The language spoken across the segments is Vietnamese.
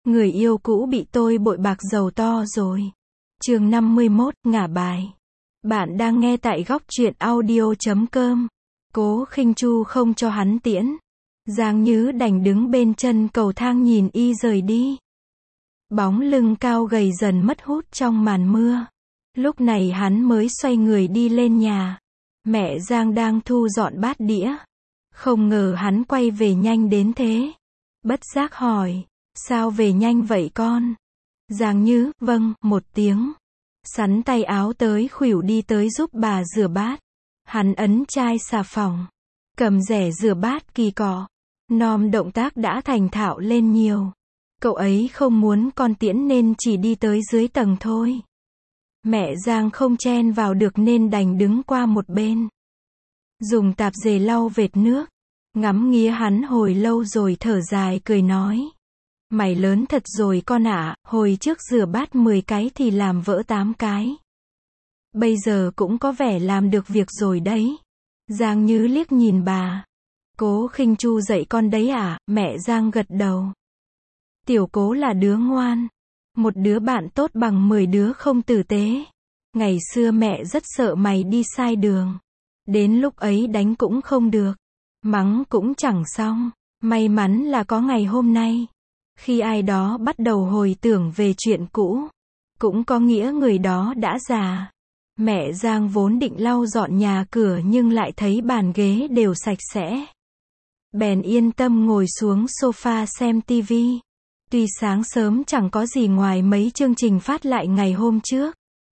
Người yêu cũ bị tôi bội bạc giàu to rồi. Chương 51, ngả bài. Bạn đang nghe tại góc truyện audio.com. Cố Khinh Chu không cho hắn tiễn. Giang Nhứ đành đứng bên chân cầu thang nhìn y rời đi. Bóng lưng cao gầy dần mất hút trong màn mưa. Lúc này hắn mới xoay người đi lên nhà. Mẹ Giang đang thu dọn bát đĩa. Không ngờ hắn quay về nhanh đến thế. Bất giác hỏi, sao về nhanh vậy con? Giang Nhứ, vâng, một tiếng. Sắn tay áo tới khuỷu đi tới giúp bà rửa bát. Hắn ấn chai xà phòng, cầm rẻ rửa bát kỳ cọ. Nom động tác đã thành thạo lên nhiều. Cậu ấy không muốn con tiễn nên chỉ đi tới dưới tầng thôi. Mẹ Giang không chen vào được nên đành đứng qua một bên. Dùng tạp dề lau vệt nước. Ngắm nghía hắn hồi lâu rồi thở dài cười nói. Mày lớn thật rồi con ạ, hồi trước rửa bát 10 cái thì làm vỡ 8 cái. Bây giờ cũng có vẻ làm được việc rồi đấy. Giang Nhứ liếc nhìn bà. Cố Khinh Chu dạy con đấy à? Mẹ Giang gật đầu. Tiểu Cố là đứa ngoan. Một đứa bạn tốt bằng 10 đứa không tử tế. Ngày xưa mẹ rất sợ mày đi sai đường. Đến lúc ấy đánh cũng không được. Mắng cũng chẳng xong. May mắn là có ngày hôm nay. Khi ai đó bắt đầu hồi tưởng về chuyện cũ, cũng có nghĩa người đó đã già. Mẹ Giang vốn định lau dọn nhà cửa nhưng lại thấy bàn ghế đều sạch sẽ. Bèn yên tâm ngồi xuống sofa xem tivi. Tuy sáng sớm chẳng có gì ngoài mấy chương trình phát lại ngày hôm trước.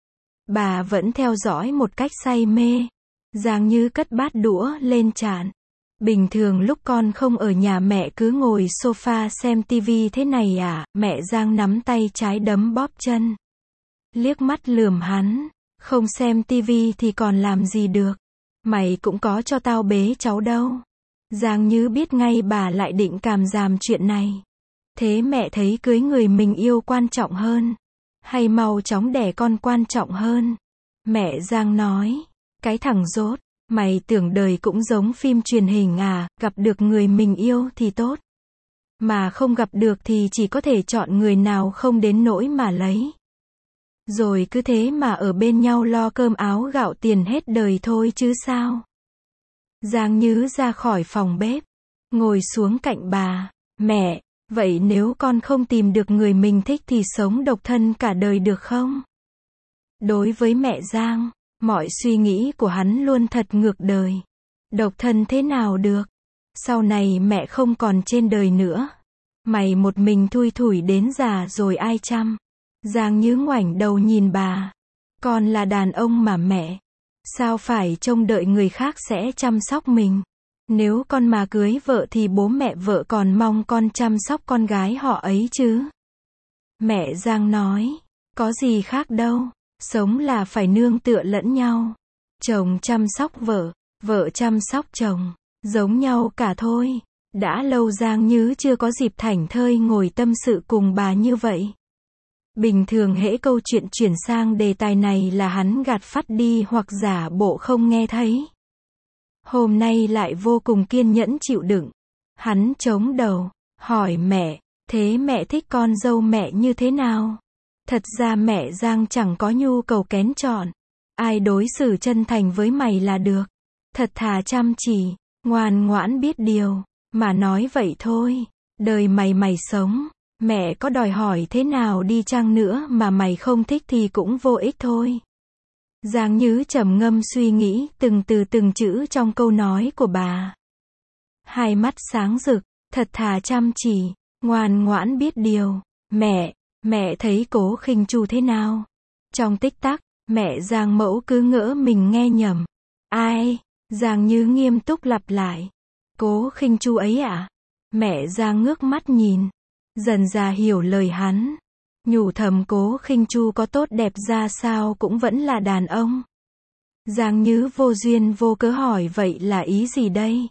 Bà vẫn theo dõi một cách say mê. Giang Như cất bát đũa lên chạn. Bình thường lúc con không ở nhà mẹ cứ ngồi sofa xem tivi thế này à? Mẹ Giang nắm tay trái đấm bóp chân. Liếc mắt lườm hắn. Không xem tivi thì còn làm gì được. Mày cũng có cho tao bế cháu đâu. Giang Như biết ngay bà lại định càm ràm chuyện này. Thế mẹ thấy cưới người mình yêu quan trọng hơn, hay mau chóng đẻ con quan trọng hơn? Mẹ Giang nói. Cái thằng dốt. Mày tưởng đời cũng giống phim truyền hình à? Gặp được người mình yêu thì tốt. Mà không gặp được thì chỉ có thể chọn người nào không đến nỗi mà lấy. Rồi cứ thế mà ở bên nhau lo cơm áo gạo tiền hết đời thôi chứ sao? Giang Nhứ ra khỏi phòng bếp, ngồi xuống cạnh bà. Mẹ, vậy nếu con không tìm được người mình thích thì sống độc thân cả đời được không? Đối với mẹ Giang, mọi suy nghĩ của hắn luôn thật ngược đời. Độc thân thế nào được? Sau này mẹ không còn trên đời nữa. Mày một mình thui thủi đến già rồi ai chăm? Giang Nhứ ngoảnh đầu nhìn bà. Con là đàn ông mà mẹ. Sao phải trông đợi người khác sẽ chăm sóc mình? Nếu con mà cưới vợ thì bố mẹ vợ còn mong con chăm sóc con gái họ ấy chứ. Mẹ Giang nói. Có gì khác đâu. Sống là phải nương tựa lẫn nhau. Chồng chăm sóc vợ, vợ chăm sóc chồng. Giống nhau cả thôi. Đã lâu Giang Nhứ chưa có dịp thảnh thơi ngồi tâm sự cùng bà như vậy. Bình thường hễ câu chuyện chuyển sang đề tài này là hắn gạt phắt đi hoặc giả bộ không nghe thấy. Hôm nay lại vô cùng kiên nhẫn chịu đựng. Hắn chống đầu, hỏi mẹ, thế mẹ thích con dâu mẹ như thế nào? Thật ra mẹ Giang chẳng có nhu cầu kén chọn. Ai đối xử chân thành với mày là được. Thật thà chăm chỉ, ngoan ngoãn biết điều. Mà nói vậy thôi. Đời mày sống. Mẹ có đòi hỏi thế nào đi chăng nữa mà mày không thích thì cũng vô ích thôi. Giang Nhứ trầm ngâm suy nghĩ từng từ từng chữ trong câu nói của bà. Hai mắt sáng rực, thật thà chăm chỉ, ngoan ngoãn biết điều. Mẹ thấy Cố Khinh Chu thế nào? Trong tích tắc, mẹ Giang mẫu cứ ngỡ mình nghe nhầm. Ai? Giang Nhứ nghiêm túc lặp lại. Cố Khinh Chu ấy ạ? Mẹ Giang ngước mắt nhìn. Dần dà hiểu lời hắn. Nhủ thầm Cố Khinh Chu có tốt đẹp ra sao cũng vẫn là đàn ông. Giang Nhứ vô duyên vô cớ hỏi vậy là ý gì đây?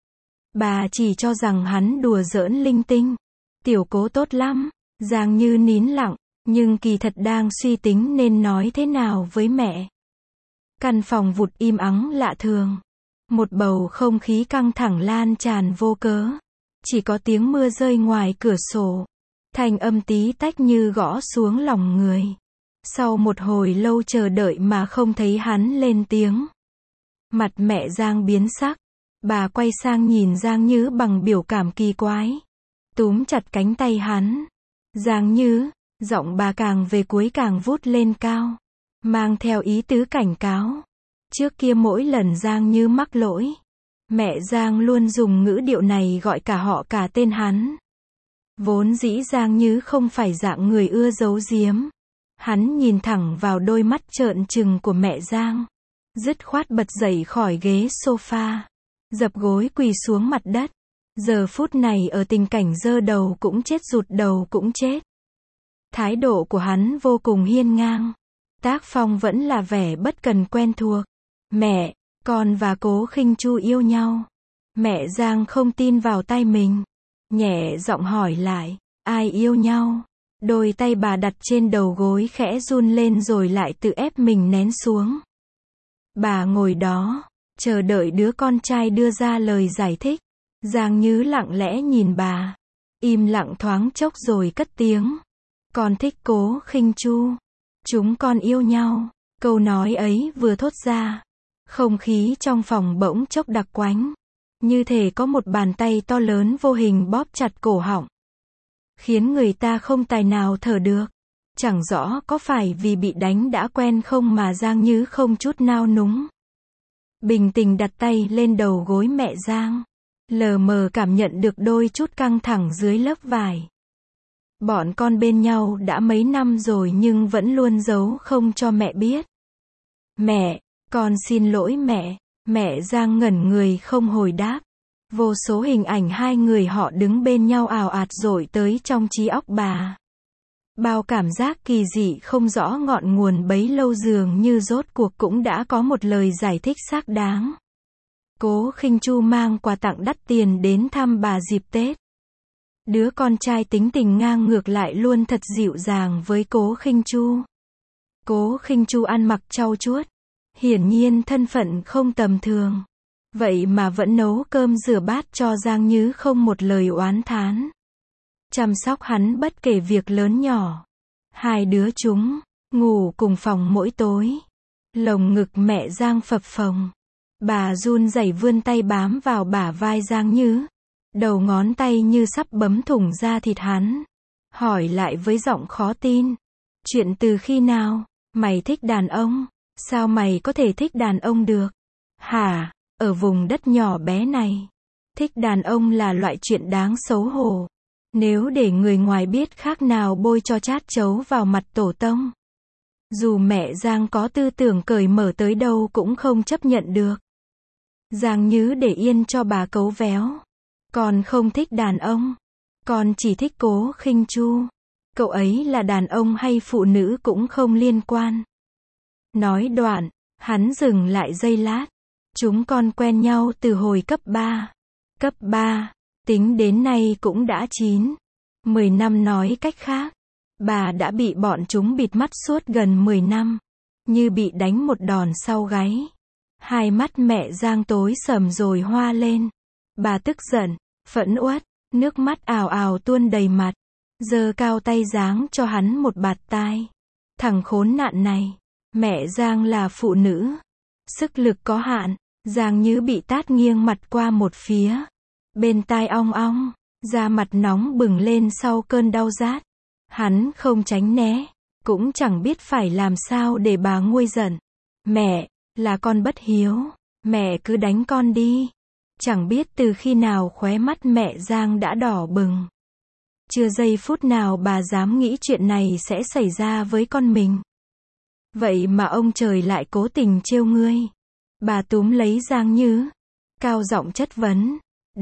Bà chỉ cho rằng hắn đùa giỡn linh tinh. Tiểu Cố tốt lắm. Giang Nhứ nín lặng, nhưng kỳ thật đang suy tính nên nói thế nào với mẹ. Căn phòng vụt im ắng lạ thường. Một bầu không khí căng thẳng lan tràn vô cớ. Chỉ có tiếng mưa rơi ngoài cửa sổ. Thanh âm tí tách như gõ xuống lòng người. Sau một hồi lâu chờ đợi mà không thấy hắn lên tiếng. Mặt mẹ Giang biến sắc. Bà quay sang nhìn Giang Nhứ bằng biểu cảm kỳ quái. Túm chặt cánh tay hắn. Giang Nhứ, giọng bà càng về cuối càng vút lên cao. Mang theo ý tứ cảnh cáo. Trước kia mỗi lần Giang Nhứ mắc lỗi, mẹ Giang luôn dùng ngữ điệu này gọi cả họ cả tên hắn. Vốn dĩ Giang Nhứ không phải dạng người ưa giấu giếm. Hắn nhìn thẳng vào đôi mắt trợn trừng của mẹ Giang. Dứt khoát bật dậy khỏi ghế sofa. Dập gối quỳ xuống mặt đất. Giờ phút này ở tình cảnh giơ đầu cũng chết rụt đầu cũng chết. Thái độ của hắn vô cùng hiên ngang. Tác phong vẫn là vẻ bất cần quen thuộc. Mẹ, con và Cố Khinh Chu yêu nhau. Mẹ Giang không tin vào tai mình. Nhẹ giọng hỏi lại, ai yêu nhau? Đôi tay bà đặt trên đầu gối khẽ run lên rồi lại tự ép mình nén xuống. Bà ngồi đó, chờ đợi đứa con trai đưa ra lời giải thích. Giang Nhứ lặng lẽ nhìn bà. Im lặng thoáng chốc rồi cất tiếng. Con thích Cố Khinh Chu. Chúng con yêu nhau. Câu nói ấy vừa thốt ra. Không khí trong phòng bỗng chốc đặc quánh. Như thể có một bàn tay to lớn vô hình bóp chặt cổ họng. Khiến người ta không tài nào thở được. Chẳng rõ có phải vì bị đánh đã quen không mà Giang Nhứ không chút nao núng. Bình tĩnh đặt tay lên đầu gối mẹ Giang. Lờ mờ cảm nhận được đôi chút căng thẳng dưới lớp vải. Bọn con bên nhau đã mấy năm rồi nhưng vẫn luôn giấu không cho mẹ biết. Mẹ, con xin lỗi mẹ. Mẹ Giang ngẩn người không hồi đáp. Vô số hình ảnh hai người họ đứng bên nhau ào ạt dội tới trong trí óc bà. Bao cảm giác kỳ dị không rõ ngọn nguồn bấy lâu dường như rốt cuộc cũng đã có một lời giải thích xác đáng. Cố Khinh Chu mang quà tặng đắt tiền đến thăm bà dịp Tết. Đứa con trai tính tình ngang ngược lại luôn thật dịu dàng với Cố Khinh Chu. Cố Khinh Chu ăn mặc trau chuốt. Hiển nhiên thân phận không tầm thường. Vậy mà vẫn nấu cơm rửa bát cho Giang Nhứ không một lời oán thán. Chăm sóc hắn bất kể việc lớn nhỏ. Hai đứa chúng ngủ cùng phòng mỗi tối. Lồng ngực mẹ Giang phập phồng. Bà run rẩy vươn tay bám vào bả vai Giang Nhứ. Đầu ngón tay như sắp bấm thủng da thịt hắn. Hỏi lại với giọng khó tin. Chuyện từ khi nào? Mày thích đàn ông? Sao mày có thể thích đàn ông được? Hả? Ở vùng đất nhỏ bé này, thích đàn ông là loại chuyện đáng xấu hổ. Nếu để người ngoài biết khác nào bôi cho chát chấu vào mặt tổ tông. Dù mẹ Giang có tư tưởng cởi mở tới đâu cũng không chấp nhận được. Giang Nhứ để yên cho bà cấu véo. Con không thích đàn ông. Con chỉ thích Cố Khinh Chu. Cậu ấy là đàn ông hay phụ nữ cũng không liên quan. Nói đoạn, hắn dừng lại giây lát. Chúng con quen nhau từ hồi cấp 3. Cấp 3, tính đến nay cũng đã 10 năm nói cách khác. Bà đã bị bọn chúng bịt mắt suốt gần 10 năm. Như bị đánh một đòn sau gáy. Hai mắt mẹ Giang tối sầm rồi hoa lên. Bà tức giận, phẫn uất, nước mắt ào ào tuôn đầy mặt. Giơ cao tay giáng cho hắn một bạt tai. Thằng khốn nạn này. Mẹ Giang là phụ nữ. Sức lực có hạn. Giang Nhứ bị tát nghiêng mặt qua một phía. Bên tai ong ong. Da mặt nóng bừng lên sau cơn đau rát. Hắn không tránh né. Cũng chẳng biết phải làm sao để bà nguôi giận. Mẹ, là con bất hiếu. Mẹ cứ đánh con đi. Chẳng biết từ khi nào khóe mắt mẹ Giang đã đỏ bừng. Chưa giây phút nào bà dám nghĩ chuyện này sẽ xảy ra với con mình. Vậy mà ông trời lại cố tình trêu ngươi. Bà túm lấy Giang Nhứ. Cao giọng chất vấn.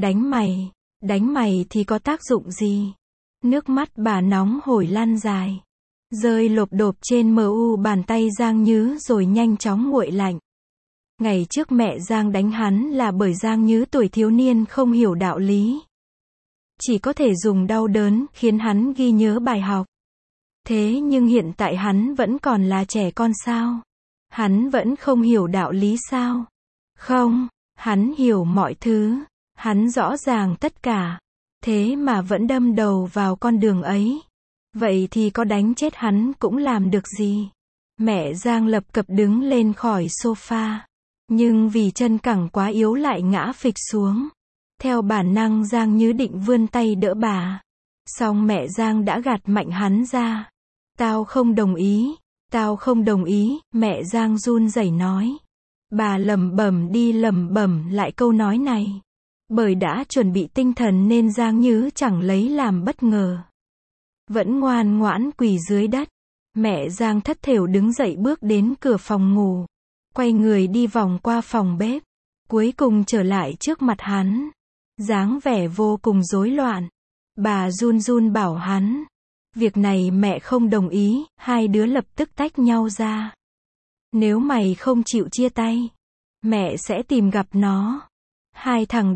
Đánh mày thì có tác dụng gì? Nước mắt bà nóng hổi lan dài. Rơi lộp độp trên bàn tay Giang Nhứ rồi nhanh chóng nguội lạnh. Ngày trước mẹ Giang đánh hắn là bởi Giang Nhứ tuổi thiếu niên không hiểu đạo lý. Chỉ có thể dùng đau đớn khiến hắn ghi nhớ bài học. Thế nhưng hiện tại hắn vẫn còn là trẻ con sao? Hắn vẫn không hiểu đạo lý sao? Không, hắn hiểu mọi thứ. Hắn rõ ràng tất cả. thế mà vẫn đâm đầu vào con đường ấy. Vậy thì có đánh chết hắn cũng làm được gì. Mẹ Giang lập cập đứng lên khỏi sofa. Nhưng vì chân cẳng quá yếu lại ngã phịch xuống. Theo bản năng Giang Như định vươn tay đỡ bà. Song mẹ Giang đã gạt mạnh hắn ra. Tao không đồng ý. Tao không đồng ý, mẹ Giang run rẩy nói. Bà lẩm bẩm đi lẩm bẩm lại câu nói này. Bởi đã chuẩn bị tinh thần nên Giang Như chẳng lấy làm bất ngờ. Vẫn ngoan ngoãn quỳ dưới đất. Mẹ Giang thất thểu đứng dậy bước đến cửa phòng ngủ. Quay người đi vòng qua phòng bếp. Cuối cùng trở lại trước mặt hắn. Dáng vẻ vô cùng rối loạn. Bà run run bảo hắn. Việc này mẹ không đồng ý, hai đứa lập tức tách nhau ra. Nếu mày không chịu chia tay, mẹ sẽ tìm gặp nó. Hai thằng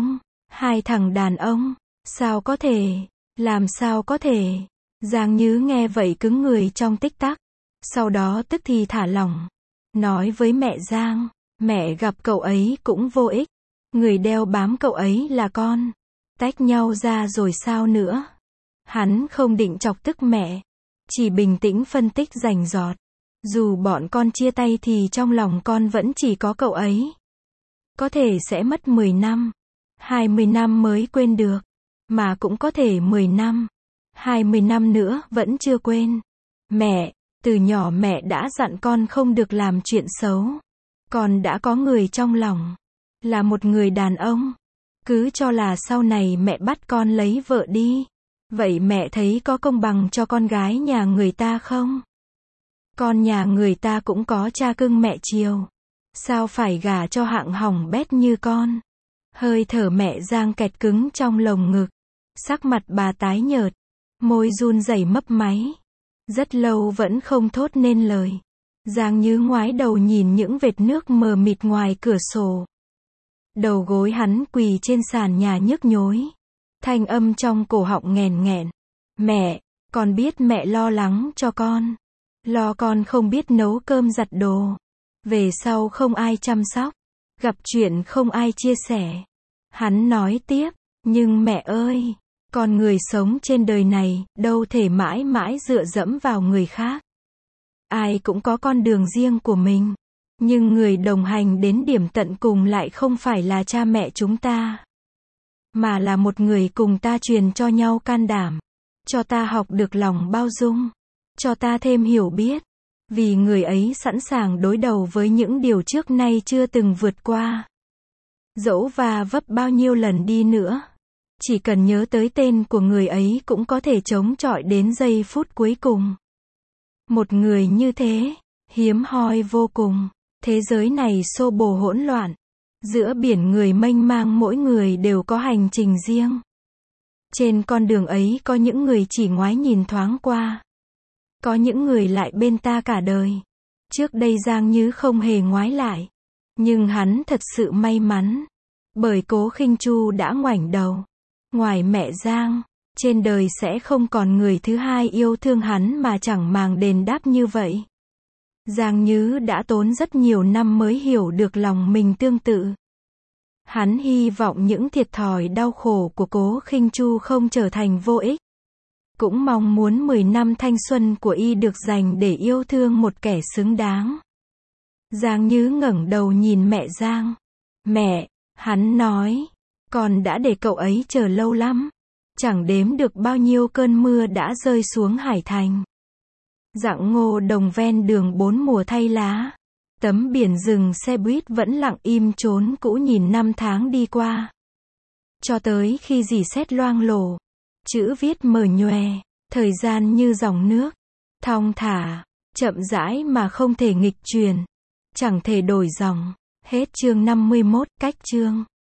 đàn ông, sao có thể, làm sao có thể. Giang Như nghe vậy cứng người trong tích tắc. Sau đó tức thì thả lỏng. Nói với mẹ Giang, mẹ gặp cậu ấy cũng vô ích. Người đeo bám cậu ấy là con. Tách nhau ra rồi sao nữa. Hắn không định chọc tức mẹ. Chỉ bình tĩnh phân tích rành rọt. Dù bọn con chia tay thì trong lòng con vẫn chỉ có cậu ấy. Có thể sẽ mất 10 năm, 20 năm mới quên được. Mà cũng có thể 10 năm, 20 năm nữa vẫn chưa quên. Mẹ, từ nhỏ mẹ đã dặn con không được làm chuyện xấu. Con đã có người trong lòng. Là một người đàn ông. Cứ cho là sau này mẹ bắt con lấy vợ đi. Vậy mẹ thấy có công bằng cho con gái nhà người ta không? Con nhà người ta cũng có cha cưng mẹ chiều. Sao phải gả cho hạng hỏng bét như con? Hơi thở mẹ Giang kẹt cứng trong lồng ngực. Sắc mặt bà tái nhợt. Môi run rẩy mấp máy. Rất lâu vẫn không thốt nên lời. Giang Như ngoái đầu nhìn những vệt nước mờ mịt ngoài cửa sổ. Đầu gối hắn quỳ trên sàn nhà nhức nhối. Thanh âm trong cổ họng nghèn nghẹn. Mẹ, con biết mẹ lo lắng cho con. Lo con không biết nấu cơm giặt đồ. Về sau không ai chăm sóc. Gặp chuyện không ai chia sẻ. Hắn nói tiếp, nhưng mẹ ơi, con người sống trên đời này, đâu thể mãi mãi dựa dẫm vào người khác. Ai cũng có con đường riêng của mình. Nhưng người đồng hành đến điểm tận cùng lại không phải là cha mẹ chúng ta. Mà là một người cùng ta truyền cho nhau can đảm. Cho ta học được lòng bao dung. Cho ta thêm hiểu biết. Vì người ấy sẵn sàng đối đầu với những điều trước nay chưa từng vượt qua. Dẫu va vấp bao nhiêu lần đi nữa. Chỉ cần nhớ tới tên của người ấy cũng có thể chống chọi đến giây phút cuối cùng. Một người như thế, hiếm hoi vô cùng. Thế giới này xô bồ hỗn loạn. Giữa biển người mênh mang mỗi người đều có hành trình riêng. Trên con đường ấy có những người chỉ ngoái nhìn thoáng qua. Có những người lại bên ta cả đời. Trước đây Giang Như không hề ngoái lại. Nhưng hắn thật sự may mắn. Bởi Cố Khinh Chu đã ngoảnh đầu. Ngoài mẹ Giang, trên đời sẽ không còn người thứ hai yêu thương hắn mà chẳng màng đền đáp như vậy. Giang Như đã tốn rất nhiều năm mới hiểu được lòng mình tương tự. Hắn hy vọng những thiệt thòi đau khổ của Cố Khinh Chu không trở thành vô ích. Cũng mong muốn 10 năm thanh xuân của y được dành để yêu thương một kẻ xứng đáng. Giang Như ngẩng đầu nhìn mẹ Giang. Mẹ, hắn nói, con đã để cậu ấy chờ lâu lắm. Chẳng đếm được bao nhiêu cơn mưa đã rơi xuống Hải Thành. Dặng ngô đồng ven đường bốn mùa thay lá. Tấm biển rừng xe buýt vẫn lặng im trốn cũ nhìn năm tháng đi qua. Cho tới khi dì sét loang lổ. Chữ viết mờ nhòe. Thời gian như dòng nước. Thong thả. Chậm rãi mà không thể nghịch truyền. Chẳng thể đổi dòng. Hết chương 51, cách chương.